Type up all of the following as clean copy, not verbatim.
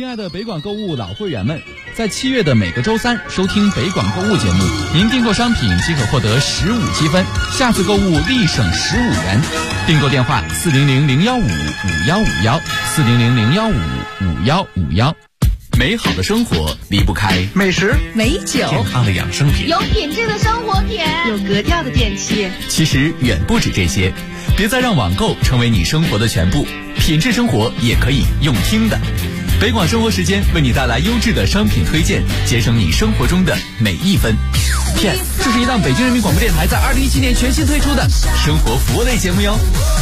亲爱的北广购物老会员们，在7月的每个周三收听北广购物节目，您订购商品即可获得15积分，下次购物立省15元。订购电话400-015-5151，400-015-5151。美好的生活离不开美食、 美酒、 健康的养生品， 有品质的生活品， 有格调的电器。 其实远不止这些，别再让网购成为你生活的全部，品质生活也可以用听的。北广生活时间为你带来优质的商品推荐，节省你生活中的每一分。这是一档北京人民广播电台在2017年全新推出的生活服务类节目哟。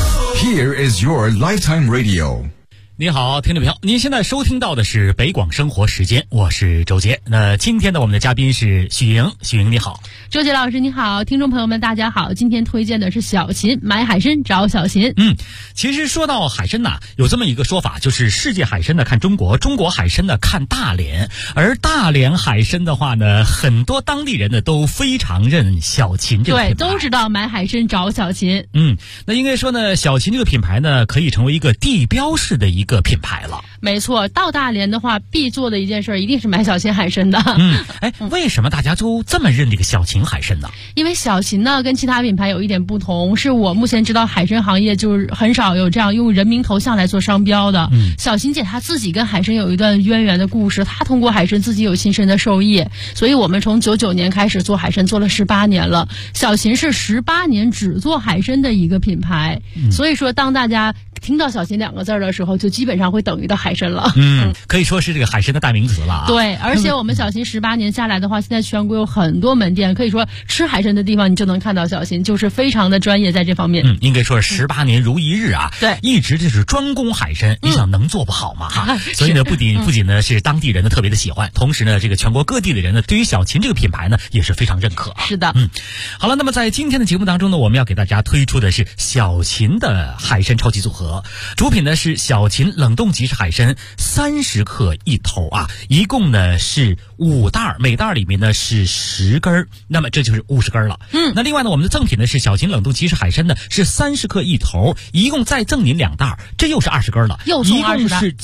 Here is your lifetime radio。 你好，听众朋友，您现在收听到的是北广生活时间，我是周杰。那今天的我们的嘉宾是许莹，许莹你好。 周杰老师你好，听众朋友们大家好，今天推荐的是小秦，买海参找小秦。 其实说到海参呐，有这么一个说法，就是世界海参呢看中国，中国海参呢看大连，而大连海参的话呢，很多当地人呢都非常认小秦这个品牌， 对，都知道买海参找小秦。 那应该说呢，小秦这个品牌呢可以成为一个地标式的一个品牌了。 没错，到大连的话必做的一件事一定是买小秦海参的。 为什么大家都这么认这个小秦海参呢？ 因为小秦呢跟其他品牌有一点不同，是我目前知道海参行业就是很少有这样用人名头像来做商标的。小秦姐她自己跟海参有一段渊源的故事，她通过海参自己有亲身的受益，所以我们从99年开始做海参，做了18年了。小秦是18年只做海参的一个品牌，所以说当大家听到小秦2个字的时候，就基本上会等于到海参了。 可以说是这个海参的代名词了啊。 对，而且我们小秦18年下来的话，现在全国有很多门店，可以说吃海参的地方你就能看到小秦，就是非常的专业在这方面。 应该说是18年如一日啊。 对， 一直就是专攻海参，你想能做不好吗？所以呢，不仅呢是当地人呢特别的喜欢，同时呢，这个全国各地的人呢对于小秦这个品牌呢也是非常认可。 是的。 好了，那么在今天的节目当中呢，我们要给大家推出的是小秦的海参超级组合，主品呢是小秦冷冻即食海参30克一头啊，一共呢是5袋，每袋里面呢是10根，那么这就是50根了。那另外呢，我们的赠品呢是小秦冷冻即食海参呢是30克一头，一共再赠您2袋，这又是20根了， 又送20袋， 一共是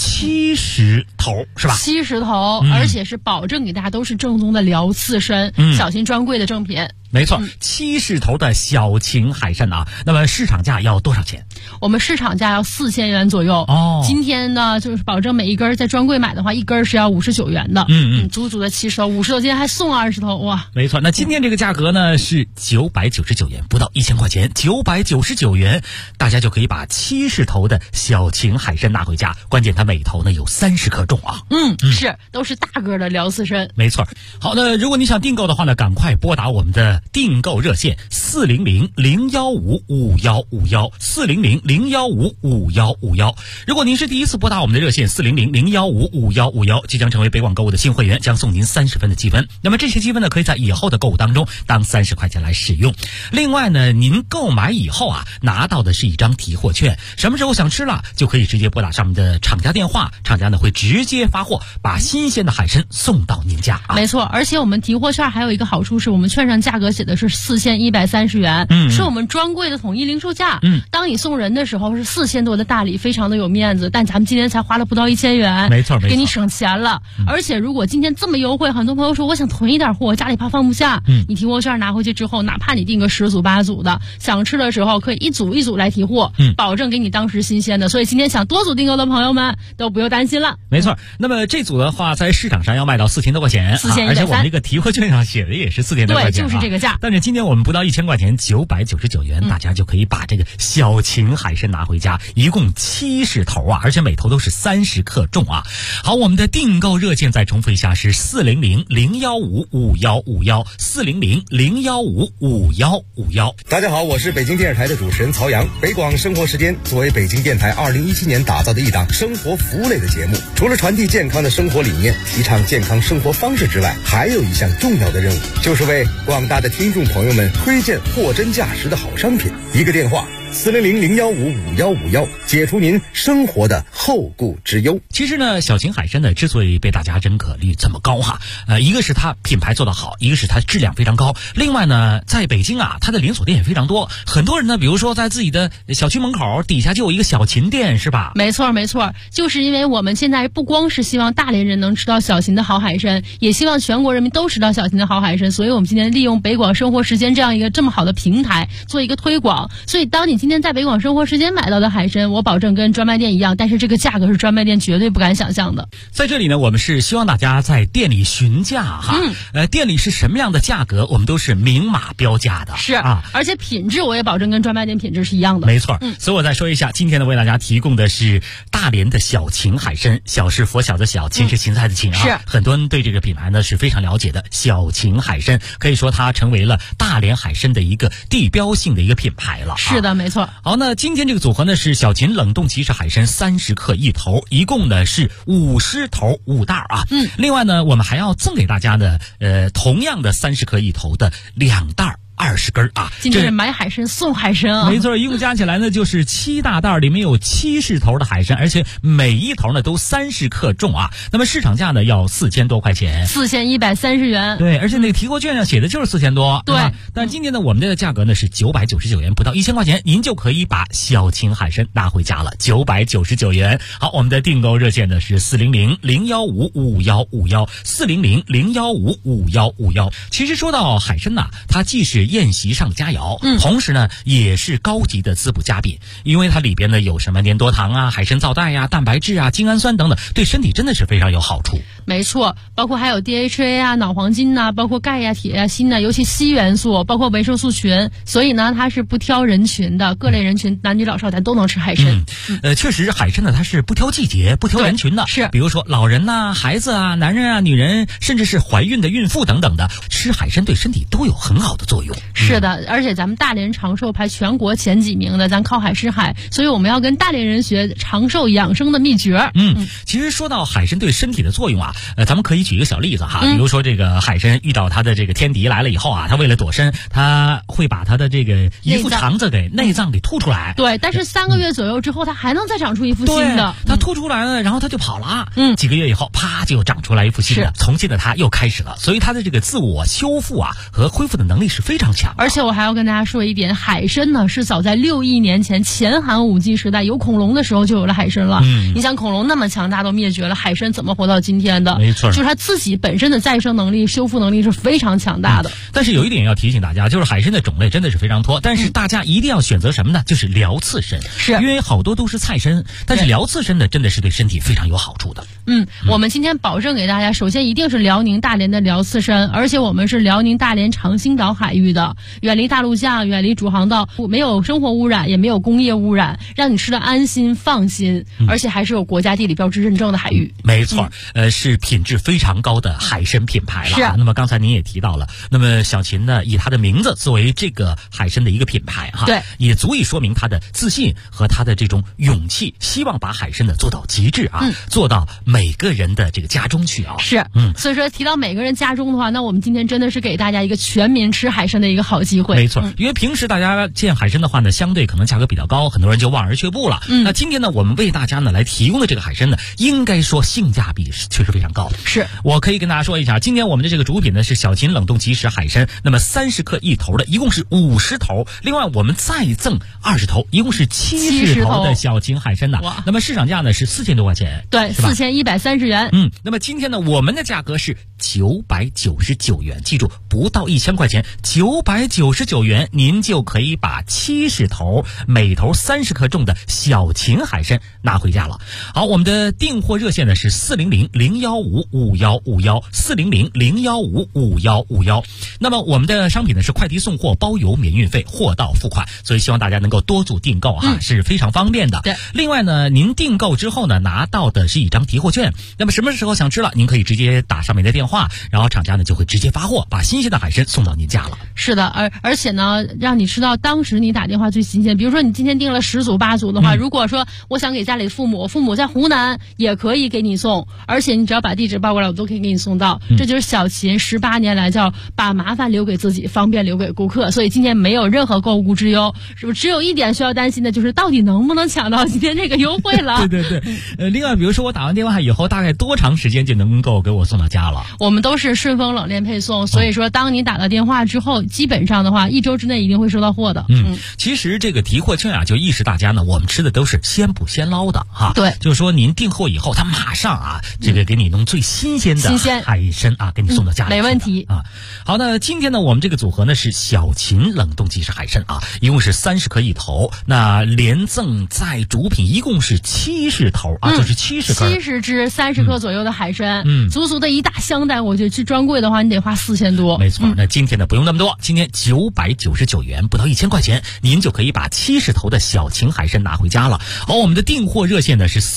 70头，是吧 ？70头，而且是保证给大家都是正宗的辽刺参，小秦专柜的正品。 没错，70头的小秦海参啊，那么市场价要多少钱？ 我们市场价要4000元左右。今天呢，就是保证每一根在专柜买的话，一根是要59元的。足足的70头，50头，今天还送20头，哇！ 没错，那今天这个价格呢是999元，不到1000块钱，999元，大家就可以把70头的小秦海参拿回家。关键它每头呢有30克重啊。 是，都是大个的辽刺参。 没错。好的，如果你想订购的话呢，赶快拨打我们的订购热线400-015-5151，400-015-5151。如果您是第一次拨打我们的热线400-015-5151，即将成为北广购物的新会员，将送您30分的积分。那么这些积分呢，可以在以后的购物当中当30块钱来使用。另外呢，您购买以后啊，拿到的是一张提货券，什么时候想吃了，就可以直接拨打上面的厂家电话，厂家呢会直接发货，把新鲜的海参送到您家啊。 没错，而且我们提货券还有一个好处是，我们券上价格写的是4130元，是我们专柜的统一零售价。当你送人的时候是4000多的大礼，非常的有面子，但咱们今天才花了不到1000元， 没错， 给你省钱了。而且如果今天这么优惠，很多朋友说我想囤一点货，家里怕放不下，你提货券拿回去之后，哪怕你订个10组8组的，想吃的时候可以一组一组来提货，保证给你当时新鲜的。所以今天想多组订购的朋友们都不用担心了。 没错，那么这组的话在市场上要卖到4000多块钱，而且我们这个提货券上写的也是4000多块钱， 对，就是这个价。 但是今天我们不到1000块钱，999元，大家就可以把这个小秦海参拿回家，一共70头啊，而且每头都是30克重啊。好，我们的订购热线再重复一下是400-015-5151，400-015-5151。 大家好，我是北京电视台的主持人曹阳。北广生活时间作为北京电台2017年打造的一档生活服务类的节目，除了传递健康的生活理念，提倡健康生活方式之外，还有一项重要的任务，就是为广大的听众朋友们推荐货真价实的好商品。一个电话 400-015-5151，解除您生活的后顾之忧。 其实呢，小秦海参呢之所以被大家认可率这么高哈，一个是它品牌做得好，一个是它质量非常高。另外呢，在北京啊，它的连锁店也非常多。很多人呢，比如说在自己的小区门口底下就有一个小秦店，是吧？ 没错没错，就是因为我们现在不光是希望大连人能吃到小秦的好海参，也希望全国人民都吃到小秦的好海参，所以我们今天利用北广生活时间这样一个这么好的平台做一个推广。所以当你今天在北广生活时间买到的海参，我保证跟专卖店一样，但是这个价格是专卖店绝对不敢想象的。 在这里呢，我们是希望大家在店里询价哈，店里是什么样的价格，我们都是明码标价的。 是啊，而且品质我也保证跟专卖店品质是一样的。 没错，所以我再说一下，今天呢为大家提供的是大连的小秦海参，小是佛小的小，秦是芹菜的芹啊。 是很多人对这个品牌呢是非常了解的。小秦海参可以说它成为了大连海参的一个地标性的一个品牌了。 是的，没错。 好，那今天这个组合呢是小秦冷冻即食海参30克一头，一共呢是50头5袋啊。另外呢，我们还要赠给大家的同样的30克一头的2袋20根啊！ 今天是买海参送海参啊！ 没错，一共加起来呢就是7大袋，里面有70头的海参，而且每一头呢都30克重啊。那么市场价呢要4000多块钱 ，4130元。 对，而且那个提货券上写的就是4000多，对吧？但今天呢，我们的价格呢是999元，不到1000块钱，您就可以把小秦海参拿回家了，999元。好，我们的订购热线呢是400-015-5151，400-015-5151。其实说到海参呐，它既是宴席上的佳肴，同时呢也是高级的滋补佳品，因为它里边呢有什么粘多糖啊、海参皂苷呀、蛋白质啊、精氨酸等等，对身体真的是非常有好处。 没错，包括还有 DHA 啊、脑黄金呐、包括钙呀、铁呀、锌呐，尤其硒元素，包括维生素群，所以呢它是不挑人群的，各类人群，男女老少咱都能吃海参。 确实海参呢它是不挑季节、不挑人群的，是比如说老人呐、孩子啊、男人啊、女人，甚至是怀孕的孕妇等等的，吃海参对身体都有很好的作用。 是的，而且咱们大连长寿排全国前几名的，咱靠海吃海，所以我们要跟大连人学长寿养生的秘诀。 其实说到海参对身体的作用啊，咱们可以举一个小例子哈，比如说这个海参遇到它的这个天敌来了以后啊，它为了躲身，它会把它的这个一副肠子给内脏给吐出来。 对，但是3个月左右之后，它还能再长出一副新的。 它吐出来了，然后它就跑了。几个月以后，啪就长出来一副新的，从今的它又开始了。所以它的这个自我修复啊和恢复的能力是非常强的。 而且我还要跟大家说一点，海参呢是早在6亿年前前寒武纪时代有恐龙的时候就有了海参了。你想恐龙那么强大都灭绝了，海参怎么活到今天的？ 没错， 就是它自己本身的再生能力、修复能力是非常强大的。 但是有一点要提醒大家，就是海参的种类真的是非常多，但是大家一定要选择什么呢？就是辽刺参，是因为好多都是菜参，但是辽刺参呢真的是对身体非常有好处的。 我们今天保证给大家，首先一定是辽宁大连的辽刺参，而且我们是辽宁大连长兴岛海域的，远离大陆架，远离主航道，没有生活污染，也没有工业污染，让你吃得安心放心，而且还是有国家地理标志认证的海域。 没错，是品质非常高的海参品牌了。是那么刚才您也提到了，那么小秦呢以它的名字作为这个海参的一个品牌哈，对，也足以说明它的自信和它的这种勇气，希望把海参呢做到极致啊，做到每个人的这个家中去啊。 是，所以说提到每个人家中的话，那我们今天真的是给大家一个全民吃海参的一个好机会。 没错，因为平时大家见海参的话呢，相对可能价格比较高，很多人就望而却步了。那今天呢，我们为大家呢来提供的这个海参呢，应该说性价比确实非常高。 是， 我可以跟大家说一下，今天我们的这个主品呢是小秦冷冻即食海参，那么30克一头的，一共是50头，另外我们再赠20头，一共是70头的小秦海参呐。那么市场价呢是4000多块钱， 对，4130元。 那么今天呢，我们的价格是999元，记住不到1000块钱，999元您就可以把70头，每头30克重的小秦海参拿回家了。好，我们的订货热线呢是400-015-5151，400-015-5151。那么我们的商品呢是快递送货，包邮免运费，货到付款，所以希望大家能够多做订购哈，是非常方便的。对，另外呢，您订购之后呢，拿到的是一张提货券。那么什么时候想吃了，您可以直接打上面的电话。 电话，然后厂家呢就会直接发货，把新鲜的海参送到您家了。 是的，而且呢，让你吃到当时你打电话最新鲜。比如说你今天订了10组8组的话，如果说我想给家里父母在湖南也可以给你送，而且你只要把地址报过来，我都可以给你送到。这就是小秦18年来叫把麻烦留给自己，方便留给顾客。所以今天没有任何购物之忧，是不是？只有一点需要担心的就是到底能不能抢到今天这个优惠了？ 对，另外比如说我打完电话以后，大概多长时间就能够给我送到家了？ 我们都是顺丰冷链配送，所以说当你打了电话之后，基本上的话1周之内一定会收到货的。 其实这个提货券啊，就意识大家呢，我们吃的都是先捕先捞的哈。 对， 就是说您订货以后，他马上啊，这个给你弄最新鲜的海参啊，给你送到家里。 没问题啊。好，那今天呢，我们这个组合呢是小秦冷冻即食海参啊，一共是30颗一头，那连赠再主品一共是70头啊，就是70根 ，70只30克左右的海参，足足的一大箱单。我觉得去专柜的话，你得花4000多。 没错，那今天呢不用那么多，今天999元，不到1000块钱，您就可以把70头的小秦海参拿回家了。好，我们的订货热线呢是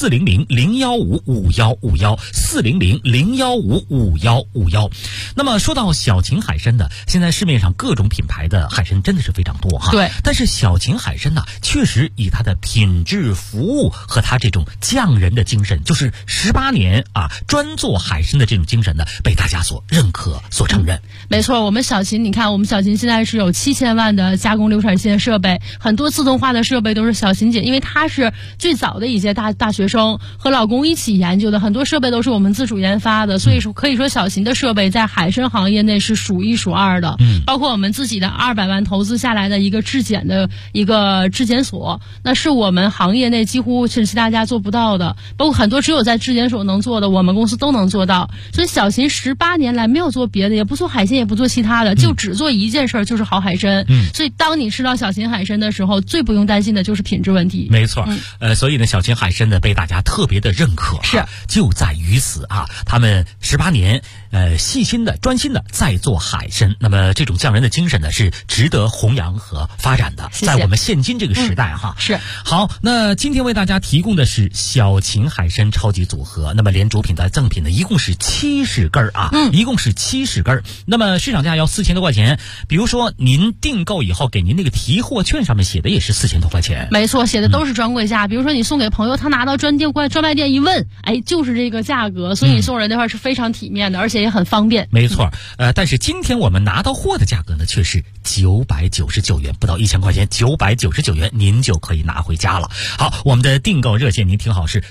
400-015-5151，400-015-5151。那么说到小秦海参的，现在市面上各种品牌的海参真的是非常多哈。 对， 但是小秦海参呢，确实以它的品质、服务和它这种匠人的精神，就是18年啊专做海参的这种精神呢，被大家所认可、所承认。 没错，我们小秦，你看我们小秦现在是有7000万的加工流产线设备，很多自动化的设备都是小秦姐，因为她是最早的一届大学生和老公一起研究的，很多设备都是我们自主研发的，所以说可以说小秦的设备在海参行业内是数1数2的。包括我们自己的200万投资下来的一个质检的一个质检所，那是我们行业内几乎是其他家做不到的，包括很多只有在质检所能做的，我们公司都能做到。所以小秦18年来没有做别的，也不做海鲜，也不做其他的，就只做一件事，就是好海参。所以当你吃到小秦海参的时候，最不用担心的就是品质问题。 没错，所以呢，小秦海参呢被大家特别的认可， 是就在于此啊，他们18年细心的、专心的在做海参，那么这种匠人的精神呢是值得弘扬和发展的。 谢谢。 在我们现今这个时代哈， 是好。那今天为大家提供的是小秦海参超级组合，那么连主品带赠品呢，一共是70根啊，一共是70根。那么市场价要4000多块钱，比如说您订购以后给您那个提货券上面写的也是4000多块钱。 没错，写的都是专柜价。比如说你送给朋友，他拿到专卖店一问，哎，就是这个价格，所以你送人的话是非常体面的，而且也很方便。 没错，但是今天我们拿到货的价格呢，却是999元，不到1000块钱，999元您就可以拿回家了。好，我们的订购热线您听好是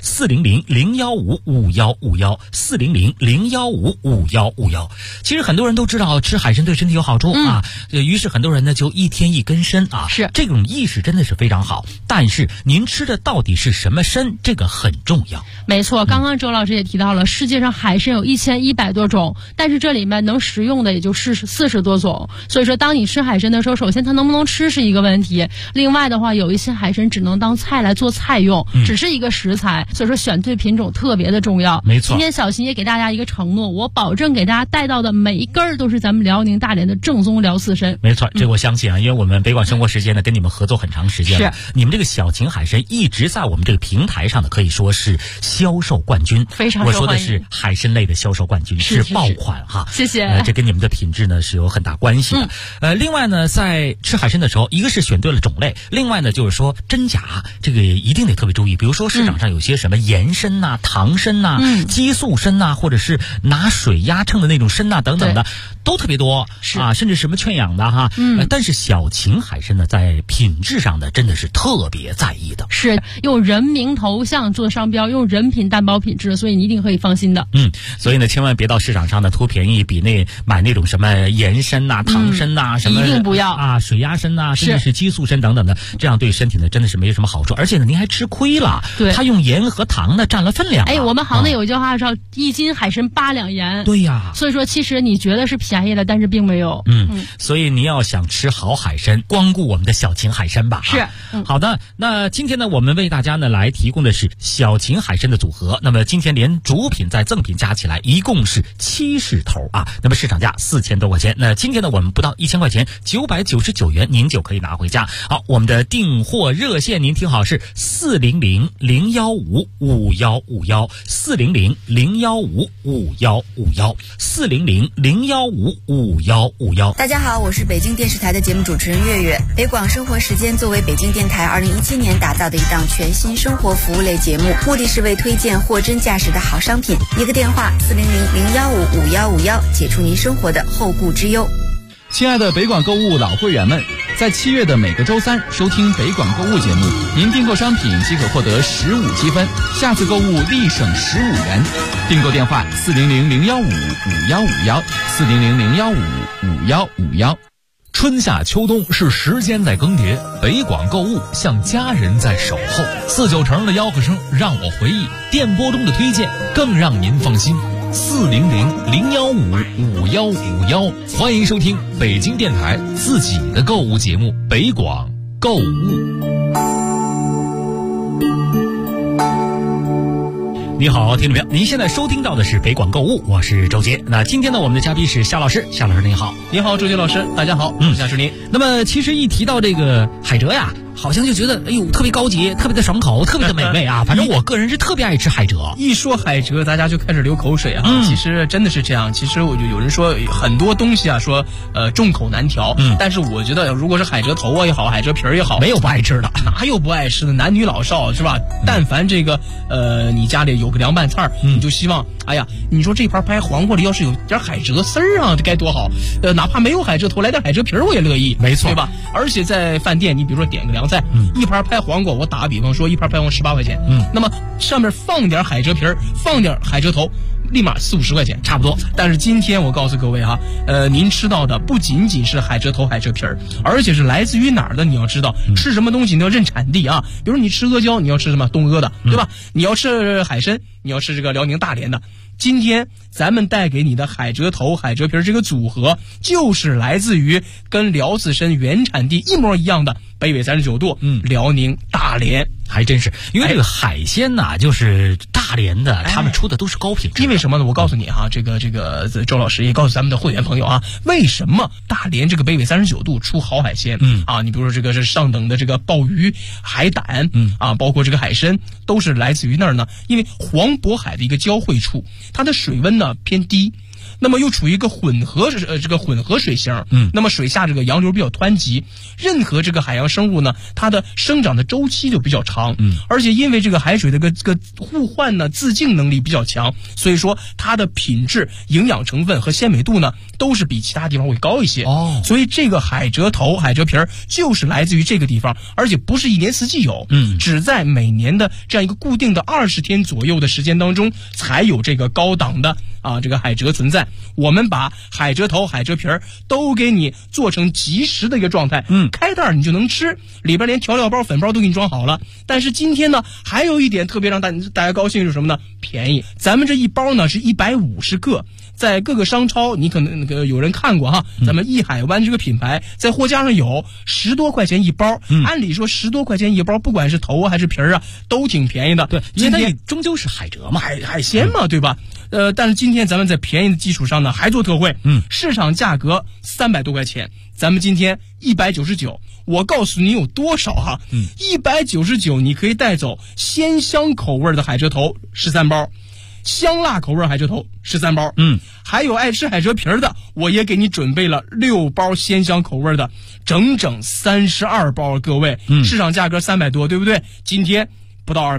400-015-5151，400-015-5151。其实很多人都知道吃海参对身体有好处啊，于是很多人呢就一天一根参啊， 是这种意识真的是非常好。但是您吃的到底是什么参，这个很重要。 没错，刚刚周老师也提到了，世界上海参有1100多种，但是这里面能食用的也就40多种。所以说当你吃海参的时候，首先它能不能吃是一个问题，另外的话有一些海参只能当菜来做菜用，只是一个食材，所以说选对品种特别的重要。 没错， 今天小秦也给大家一个承诺，我保证给大家带到的每一根都是咱们辽宁大连的正宗辽四参。 没错，这我相信啊，因为我们北广生活时间呢跟你们合作很长时间了，你们这个小秦海参一直在我们这个平台上呢可以说是销售冠军， 非常受欢迎。 我说的是海参类的销售冠军，是爆款哈。 谢谢。 这跟你们的品质呢是有很大关系的。另外呢，在吃海参的时候，一个是选对了种类，另外呢就是说真假这个一定得特别注意。比如说市场上有些什么盐参呐、糖参呐、激素参呐，或者是拿水压秤的那种参呐等等的，都特别多啊，甚至什么劝氧的哈。但是小秦海参呢，在品质上呢，真的是特别在意的， 是用人名头像做商标，用人品担保品质，所以你一定可以放心的。 所以呢，千万别到市场上呢图便宜，比买那种什么盐参呐、糖参呐，什么一定不要啊，水压参呐，甚至是激素参等等的，这样对身体呢真的是没什么好处，而且呢您还吃亏了。 对， 它用盐和糖呢占了分量。 哎，我们行内有一句话叫1斤海参8两盐。 对呀， 所以说其实你觉得是便宜了，但是并没有。 所以你要想吃好海参，光顾我们的小秦海参吧。 是， 好的。那今天呢，我们为大家呢来提供的是小秦海参的组合。那么今天连主品在赠品加起来一共是70头啊。那么市场价4000多块钱。那今天呢，我们不到1000块钱，999元您就可以拿回家。好，我们的订货热线您听好是400-015-5151，400-015-5151。 5151，400-015-5151。 大家好，我是北京电视台的节目主持人月月。北广生活时间作为北京电台2017年打造的一档全新生活服务类节目，目的是为推荐货真价实的好商品。一个电话400-015-5151，解除您生活的后顾之忧。 亲爱的北广购物老会员们，在7月的每个周3收听北广购物节目，您订购商品即可获得15积分，下次购物立省15元。订购电话400-015-5151，400-015-5151。 春夏秋冬是时间在更迭，北广购物像家人在守候。49成的吆喝声让我回忆，电波中的推荐更让您放心。400-015-5151，欢迎收听北京电台自己的购物节目《北广购物》。 你好，听众朋友，您现在收听到的是北广购物，我是周杰。那今天呢，我们的嘉宾是夏老师，夏老师您好。 你好，周杰老师，大家好，夏志林。 那么其实一提到这个海蜇呀，好像就觉得哎呦特别高级，特别的爽口，特别的美味啊。反正我个人是特别爱吃海蜇。 一说海蜇，大家就开始流口水啊。其实真的是这样。其实我就有人说很多东西啊，说众口难调。但是我觉得，如果是海蜇头啊也好，海蜇皮儿也好， 没有不爱吃的， 哪有不爱吃的？男女老少是吧？但凡这个你家里有个凉拌菜，你就希望，哎呀，你说这盘拍黄瓜里要是有点海蜇丝儿啊，这该多好。哪怕没有海蜇头，来点海蜇皮儿我也乐意。 没错， 对吧？而且在饭店，你比如说点个凉菜，一盘拍黄瓜，我打个比方说，一盘拍黄瓜18块钱，那么上面放点海蜇皮儿，放点海蜇头，立马40-50块钱，差不多。但是今天我告诉各位哈，您吃到的不仅仅是海蜇头、海蜇皮儿，而且是来自于哪儿的？你要知道，吃什么东西你要认产地啊。比如你吃阿胶，你要吃什么东阿的，对吧？你要吃海参，你要吃这个辽宁大连的。今天咱们带给你的海蜇头、海蜇皮儿这个组合，就是来自于跟辽自参原产地一模一样的北纬39度，辽宁大连。 还真是，因为这个海鲜呐，就是大连的，他们出的都是高品质。 因为什么呢？我告诉你哈，这个周老师也告诉咱们的会员朋友啊，为什么大连这个北纬39度出好海鲜？你比如说这个是上等的这个鲍鱼、海胆，包括这个海参，都是来自于那儿呢。因为黄渤海的一个交汇处，它的水温呢偏低。那么又处于一个混合水型，那么水下这个洋流比较湍急，任何这个海洋生物呢，它的生长的周期就比较长，而且因为这个海水的这个互换呢，自净能力比较强，所以说它的品质、营养成分和鲜美度呢，都是比其他地方会高一些。所以这个海蜇头、海蜇皮儿就是来自于这个地方，而且不是一年四季有，只在每年的这样一个固定的20天左右的时间当中，才有这个高档的这个海蜇存在。我们把海蜇头、海蜇皮儿都给你做成即食的一个状态，开袋你就能吃，里边连调料包、粉包都给你装好了。但是今天呢，还有一点特别让大家高兴是什么呢？便宜。咱们这一包呢是150个。在各个商超，你可能有人看过哈，咱们益海湾这个品牌在货架上有10多块钱一包。按理说10多块钱一包，不管是头还是皮儿啊，都挺便宜的。 对，因为它终究是海蜇嘛， 海鲜嘛，对吧？但是今天咱们在便宜的基础上呢，还做特惠。市场价格300多块钱，咱们今天199。我告诉你有多少哈？199你可以带走鲜香口味的海蜇头13包。香辣口味海蜇头13包，还有爱吃海蜇皮儿的，我也给你准备了6包鲜香口味的，整整32包，各位，市场价格300多，对不对？今天不到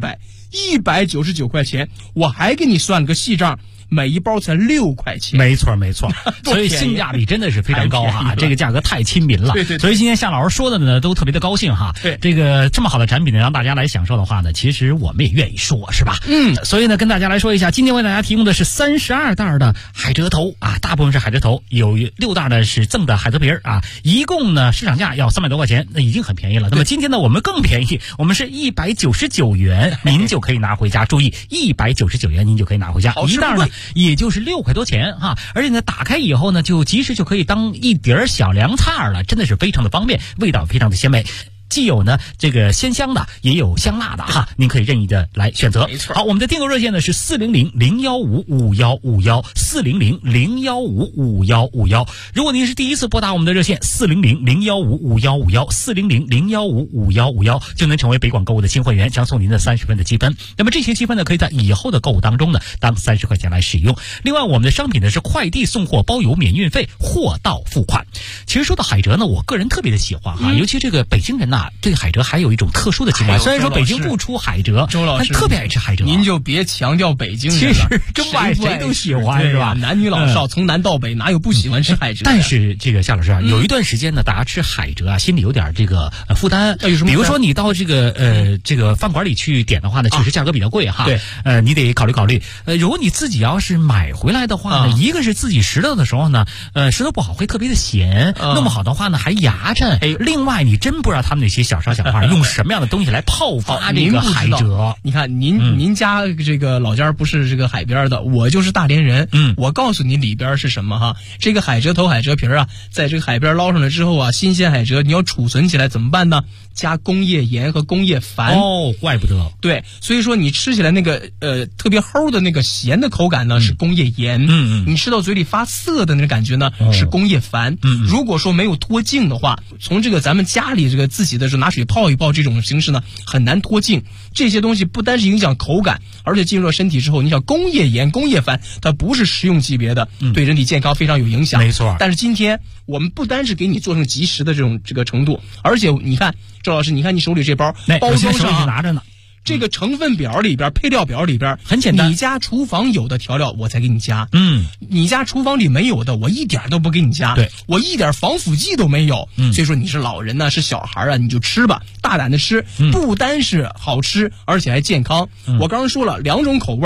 200，199块钱，我还给你算了个细账。每一包才6块钱， 没错，所以性价比真的是非常高哈，这个价格太亲民了。 对， 所以今天夏老师说的呢，都特别的高兴哈。 对， 这个这么好的产品呢，让大家来享受的话呢，其实我们也愿意说，是吧？所以呢，跟大家来说一下，今天为大家提供的是32袋的海蜇头啊，大部分是海蜇头，有6袋呢是赠的海蜇皮儿啊，一共呢市场价要300多块钱，那已经很便宜了。那么今天呢，我们更便宜，我们是199元，您就可以拿回家。注意，199元您就可以拿回家，一袋呢也就是6块多钱哈，而且呢，打开以后呢，就及时就可以当一碟小凉菜了，真的是非常的方便，味道非常的鲜美。 既有呢这个鲜香的，也有香辣的哈，您可以任意的来选择。 没错。 好，我们的订购热线呢是400-015-5151，400-015-5151。如果您是第一次拨打我们的热线400-015-5151，400-015-5151，就能成为北广购物的新会员，将送您的30分的积分。那么这些积分呢，可以在以后的购物当中呢当30块钱来使用。另外，我们的商品呢是快递送货包邮免运费，货到付款。其实说到海蜇呢，我个人特别的喜欢哈，尤其这个北京人呐，对海蜇还有一种特殊的情怀。虽然说北京不出海蜇， 周老师但特别爱吃海蜇。 您就别强调北京人了， 其实中外谁都喜欢是吧？ 男女老少从南到北，哪有不喜欢吃海蜇？ 但是这个夏老师啊，有一段时间呢，大家吃海蜇啊，心里有点这个负担。比如说你到这个饭馆里去点的话呢，确实价格比较贵哈。 对， 你得考虑考虑。如果你自己要是买回来的话呢，一个是自己拾掇的时候呢，拾掇不好会特别的咸，弄不好的话呢还牙碜。另外你真不知道他们那些小商小贩用什么样的东西来泡发这个海蜇。 你看您家这个老家不是这个海边的，我就是大连人。我告诉你里边是什么哈，这个海蜇头、海蜇皮啊，在这个海边捞上来之后啊，新鲜海蜇你要储存起来怎么办呢？加工业盐和工业矾。 哦，怪不得。 对，所以说你吃起来那个特别齁的那个咸的口感呢是工业盐。你吃到嘴里发涩的那个感觉呢是工业矾。如果说没有脱净的话，从这个咱们家里这个自己的拿水泡一泡这种形式呢很难脱净。这些东西不单是影响口感，而且进入了身体之后，你想工业盐、工业矾，它不是食用级别的，对人体健康非常有影响。 没错。 但是今天我们不单是给你做成即食的这个程度，而且你看周老师，你看你手里这包包装上拿着呢。 这个成分表里边、配料表里边很简单， 你家厨房有的调料我才给你加，你家厨房里没有的我一点都不给你加， 对， 我一点防腐剂都没有。所以说你是老人呢，是小孩啊，你就吃吧，大胆的吃，不单是好吃，而且还健康。我刚刚说了2种口味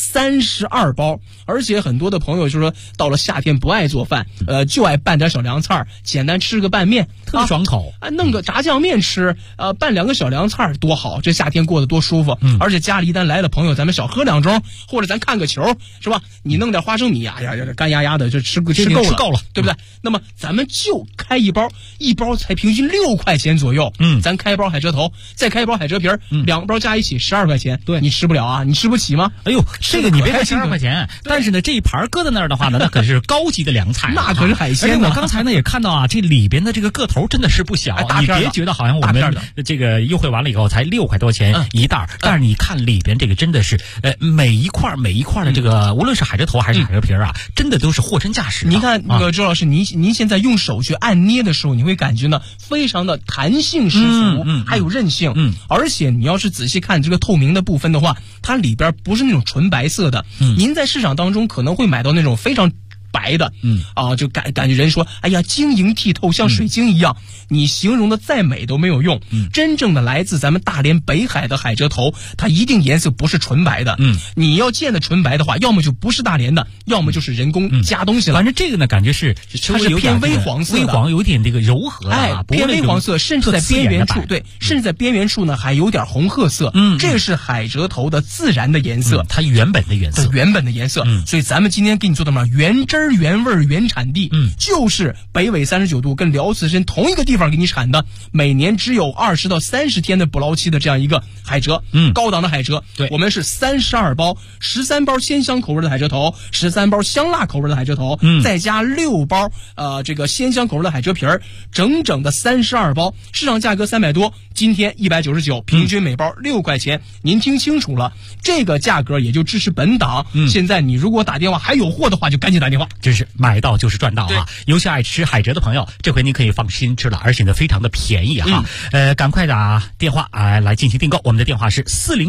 ，32包，而且很多的朋友就说到了夏天不爱做饭，就爱拌点小凉菜，简单吃个拌面， 特别爽口， 弄个炸酱面吃，拌2个小凉菜多好，这夏天过得多舒服。而且家里一旦来了朋友，咱们小喝2盅，或者咱看个球，是吧？你弄点花生米呀，干压压的就吃够了，对不对？那么咱们就开一包才平均6块钱左右。咱开一包海蜇头，再开一包海蜇皮，2包加一起12块钱。对，你吃不了啊？你吃不起吗？ 哎呦，这个你别开12块钱，但是呢，这一盘搁在那儿的话呢，那可是高级的凉菜， 那可是海鲜。 而且我刚才呢也看到啊，这里边的这个个头真的是不小，你别觉得好像我们这个优惠完了以后才6块多钱一袋。但是你看里边这个真的是，每一块的这个，无论是海蜇头还是海蜇皮啊，真的都是货真价实的。 您看那个周老师，您现在用手去按捏的时候，你会感觉呢非常的弹性十足，还有韧性。而且你要是仔细看这个透明的部分的话，它里边不是那种纯白色的。您在市场当中可能会买到那种非常白的，就感觉人说，哎呀，晶莹剔透，像水晶一样。你形容的再美都没有用。真正的来自咱们大连北海的海蜇头，它一定颜色不是纯白的。你要见的纯白的话，要么就不是大连的，要么就是人工加东西了。 反正这个呢，感觉是它是偏微黄色的， 微黄有点这个柔和的， 偏微黄色，甚至在边缘处，对，甚至在边缘处呢还有点红褐色。这是海蜇头的自然的颜色， 它原本的颜色， 所以咱们今天给你做的嘛，原汁原味原产地，就是北纬39度跟辽磁参同一个地方给你产的，每年只有20到30天的捕捞期的这样一个海蜇，高档的海蜇。对，我们是32包，13包鲜香口味的海蜇头，13包香辣口味的海蜇头，再加6包这个鲜香口味的海蜇皮儿，整整的32包，市场价格300多，今天199，平均每包6块钱。您听清楚了，这个价格也就支持本档。现在你如果打电话还有货的话，就赶紧打电话， 真是买到就是赚到啊！尤其爱吃海蜇的朋友，这回您可以放心吃了，而且呢非常的便宜哈。赶快打电话来进行订购，我们的电话是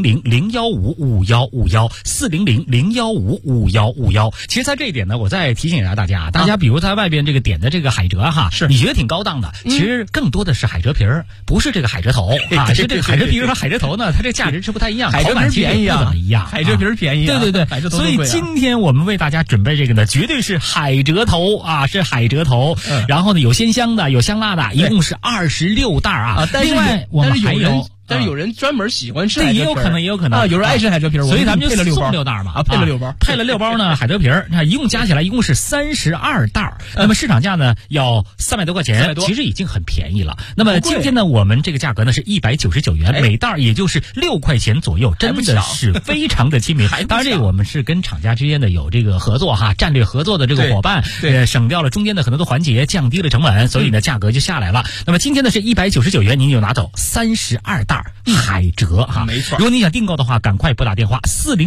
400-015-5151，400-015-5151。其实在这一点呢，我再提醒一下大家，比如在外边这个点的这个海蜇哈，是你觉得挺高档的，其实更多的是海蜇皮儿，不是这个海蜇头啊。其实这个海蜇皮和海蜇头呢，它这个价值是不太一样， 海蜇皮便宜啊， 不怎么一样， 海蜇皮便宜， 对，所以今天我们为大家准备这个呢，绝对是海蜇头啊，是海蜇头。然后呢，有鲜香的，有香辣的，一共是26袋啊。另外我们还有但是有人专门喜欢吃海蜇皮， 也有可能啊，有人爱吃海蜇皮， 所以咱们就配了6包送6袋嘛， 配了6包， 配了6包呢海蜇皮儿，一共加起来一共是32袋，那么市场价呢要300多块钱，其实已经很便宜了。那么今天呢，我们这个价格呢是199元，每袋也就是6块钱左右，真的是非常的亲民。当然，这个我们是跟厂家之间的有这个合作哈，战略合作的这个伙伴，省掉了中间的很多的环节，降低了成本，所以呢价格就下来了。那么今天呢是199元，您就拿走32袋海蜇哈， 没错。 如果你想订购的话，赶快拨打电话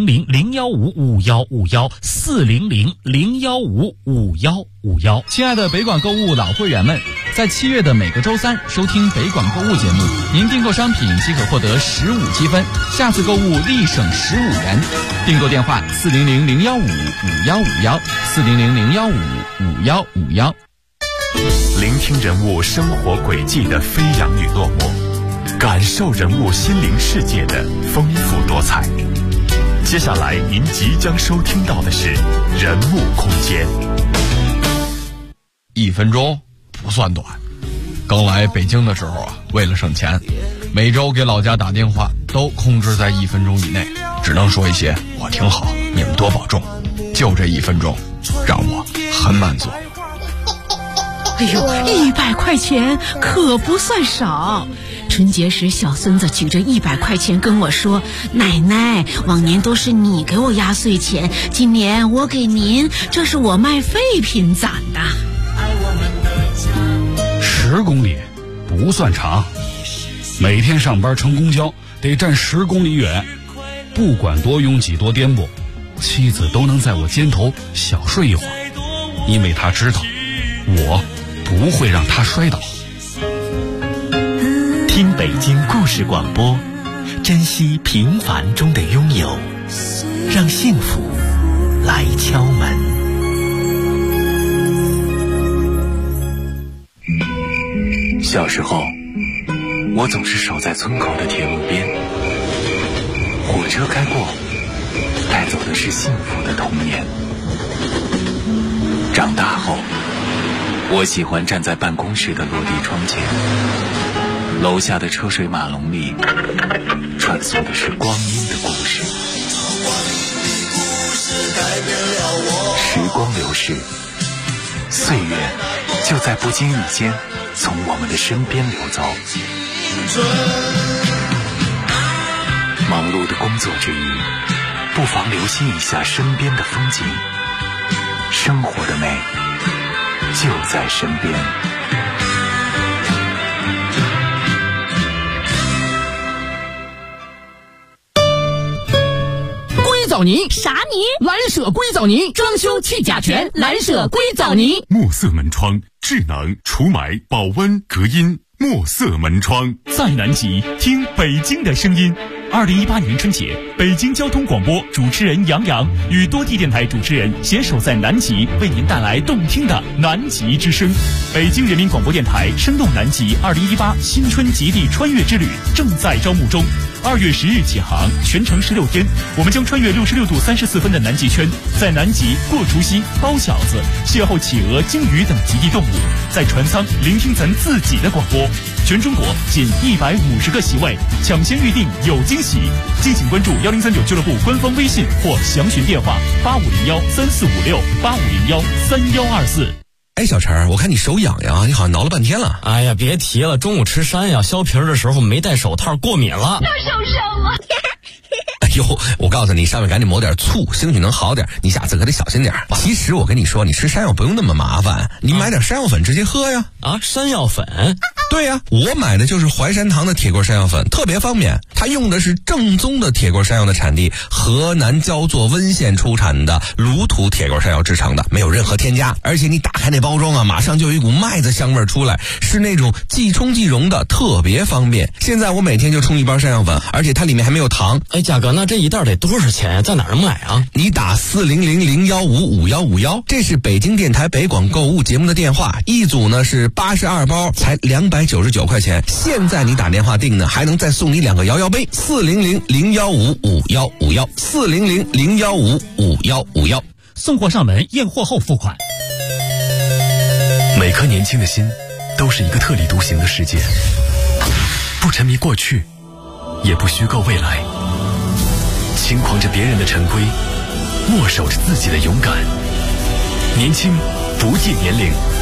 400-015-5151，400-015-5151。 亲爱的北广购物老会员们，在7月的每个周3收听北广购物节目，您订购商品即可获得15积分，下次购物立省15元。订购电话400-015-5151，400-015-5151。 聆听人物生活轨迹的飞扬与落寞，感受人物心灵世界的丰富多彩。接下来您即将收听到的是人物空间。 1分钟不算短，刚来北京的时候啊，为了省钱，每周给老家打电话都控制在1分钟以内，只能说一些我挺好，你们多保重，就这1分钟让我很满足。 哎呦，100块钱可不算少。春节时，小孙子举着100块钱跟我说：“奶奶，往年都是你给我压岁钱，今年我给您，这是我卖废品攒的。 ”10公里不算长，每天上班乘公交得站10公里远，不管多拥挤多颠簸，妻子都能在我肩头小睡一会儿，因为她知道我不会让她摔倒。 听北京故事广播，珍惜平凡中的拥有，让幸福来敲门。小时候，我总是守在村口的铁路边，火车开过，带走的是幸福的童年。长大后，我喜欢站在办公室的落地窗前，楼下的车水马龙里传送的是光阴的故事。时光流逝，岁月就在不经意间从我们的身边流走。忙碌的工作之余，不妨留心一下身边的风景，生活的美就在身边。 硅藻泥啥泥？蓝舍硅藻泥，装修去甲醛，蓝舍硅藻泥。 墨色门窗，智能除霾、保温、隔音。墨色门窗在南极，听北京的声音。2018年春节，北京交通广播主持人杨洋与多地电台主持人携手在南极，为您带来动听的南极之声。北京人民广播电台生动南极2018新春极地穿越之旅正在招募中。2月10日起航，全程16天，我们将穿越66度34分的南极圈，在南极过除夕、包饺子，邂逅企鹅、鲸鱼等极地动物，在船舱聆听咱自己的广播。全中国仅150个席位，抢先预定有惊喜。敬请关注1039俱乐部官方微信或详询电话8501-3456，8501-3124。 哎，小陈，我看你手痒痒，你好像挠了半天了。 哎呀，别提了，中午吃山药削皮的时候没戴手套，过敏了。 又受伤了。 哎呦，我告诉你，上面赶紧抹点醋，兴许能好点。你下次可得小心点。其实我跟你说，你吃山药不用那么麻烦，你买点山药粉直接喝呀。 山药粉？ 对呀，我买的就是淮山堂的铁棍山药粉，特别方便。它用的是正宗的铁棍山药的产地河南焦作温县出产的卤土铁棍山药制成的，没有任何添加。而且你打开那包装啊，马上就有一股麦子香味出来，是那种即冲即溶的，特别方便。现在我每天就冲1包山药粉，而且它里面还没有糖。 哎，价格那这一袋得多少钱？在哪儿买啊？ 你打400-015-5151，这是北京电台北广购物节目的电话，一组呢是82包，才299块钱。现在你打电话订呢，还能再送你2个摇摇杯。400-015-5151，400-015-5151。 送货上门，验货后付款。 每颗年轻的心都是一个特立独行的世界，不沉迷过去， 也不虚构未来。轻狂着别人的陈规，默守着自己的勇敢。年轻不计年龄，